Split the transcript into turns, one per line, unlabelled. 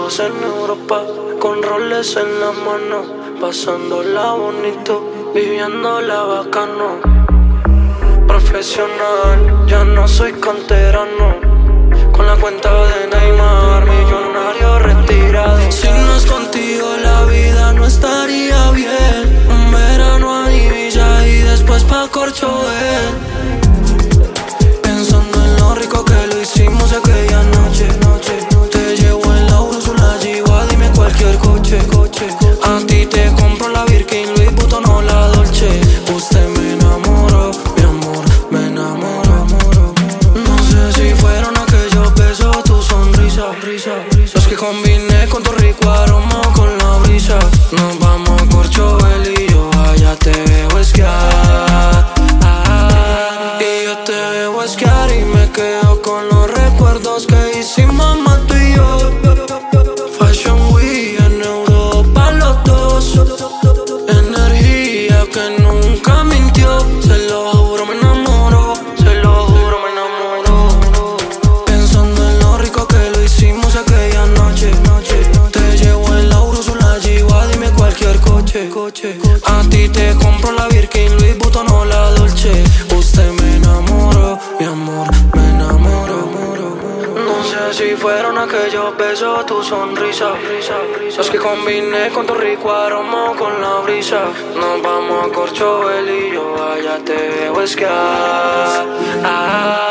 Estamos en Europa, con roles en la mano, pasándola bonito, viviéndola bacano. Profesional, ya no soy canterano, con la cuenta de Neymar, millonario retirado. Si no es contigo la vida no estaría bien. Un verano a Ibiza y después pa' Corchovel, pensando en lo rico que lo hicimos aquella noche. Te llevo en la Urus, una Jiwa, dime cualquier coche. A ti te compro la Birkin, Louis Vuitton o la Dolce. Usted me enamoró, mi amor, me enamoró. No sé si fueron aquellos besos o tu sonrisa, los que combiné con tu rico aroma o con la brisa. Nos vamos a Corchovel y yo allá te veo esquiar. Y yo te veo esquiar y me quedo con los recuerdos que hicimos más tú y yo. Fashion Week en Europa los dos, energía que nunca mintió. Se lo juro me enamoró, se lo juro me enamoró. Pensando en lo rico que lo hicimos aquella noche. Te llevo en la Urus, una Jiwa, dime cualquier coche. A ti te compro la Birkin, Louis Vuitton o la Dolce. Usted me enamoró, mi amor, me enamoró. No sé si fueron aquellos besos o tu sonrisa, los que combiné con tu rico aroma o con la brisa. Nos vamos a Corchovel y yo allá te veo esquiar.